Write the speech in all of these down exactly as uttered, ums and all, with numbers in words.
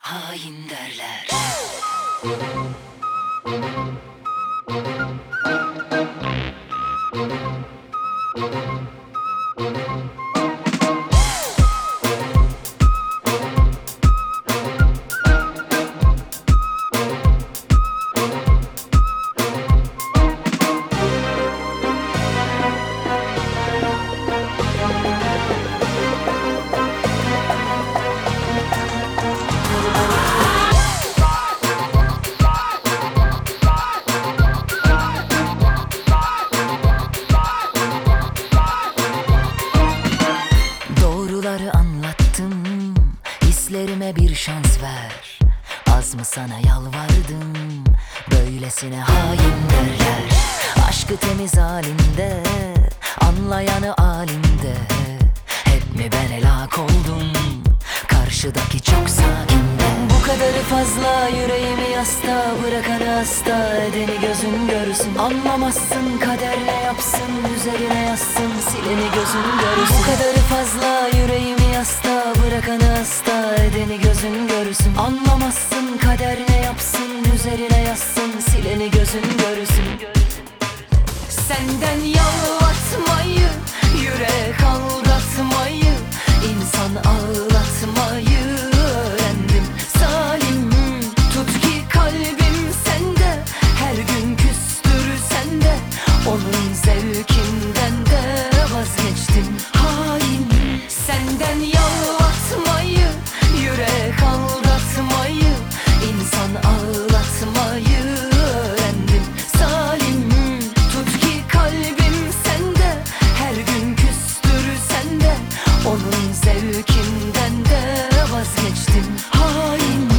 hain derler. Doğruları anlattım, hislerime bir şans ver. Az mı sana yalvardım, böylesine hain derler. Aşkı temiz halinde, anlayanı alimde. Hep mi ben helak oldum, karşıdaki çok sakinde. Bu kadarı fazla, yüreğimi yasta, bırakanı hasta edeni gözün görsün. Anlamazsın, kader ne yapsın, üzerine yazsın, sileni gözün görsün. Bu kadarı fazla, yüreğimi yasta, bırakanı hasta edeni gözün görsün. Anlamazsın, kader ne yapsın, üzerine yazsın, sileni gözün görsün. Senden yalvatmayı, yürek aldatmayı, insan ağlatmayı öğrendim. Zalim tut ki kalbim sende, her gün küstürsen de onun zevkinden de vazgeçtim. Hain senden yalvatmayı, yürek aldatmayı, insan ağlatmayı öğrendim. Zalim tut ki kalbim sende, her gün küstürsen de onun zevkinden de vazgeçtim. Hain.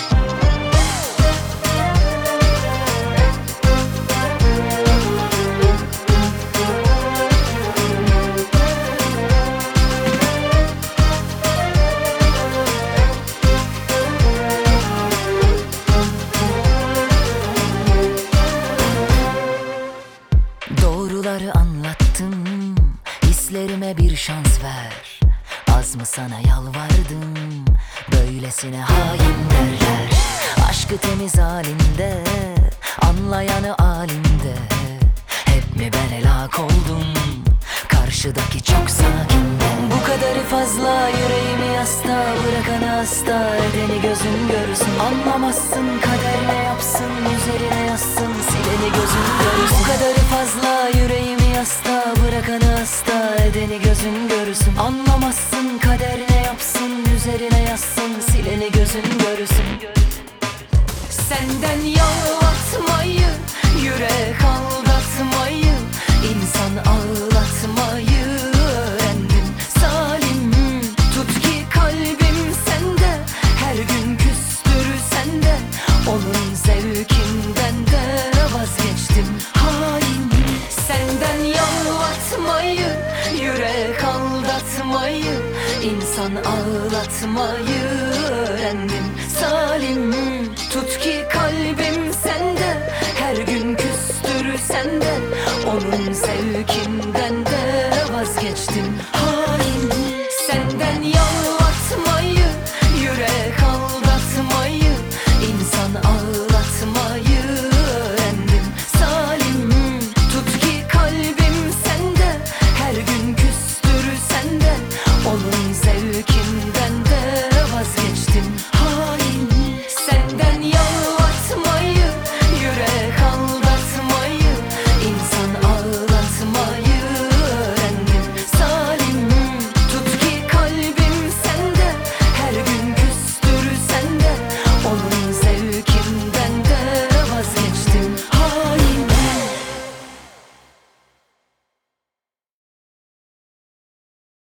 Doğruları anlattım, hislerime bir şans ver. Az mı sana yalvardım, böylesine hain derler. Aşkı temiz halinde, anlayanı alimde. Hep mi ben helak oldum, karşıdaki çok sakinde. Bu kadarı fazla, yüreğimi yasta, bırakanı hasta edeni gözün görsün. Anlamazsın, kader ne yapsın, üzerine yazsın, sileni gözün görsün. Bu kadarı fazla, yüreğimi yasta, bırakanı hasta edeni gözün görsün. Anlamazsın, kader ne yapsın, üzerine yazsın, sileni gözün görsün. Senden yalvatmayı, yürek aldatmayı, insan ağlatmayı öğrendim. Zalim tut ki kalbim sende, her gün küstürsen de onun zevkinden de vazgeçtim. Hain senden yalvatmayı, yürek aldatmayı, insan ağlatmayı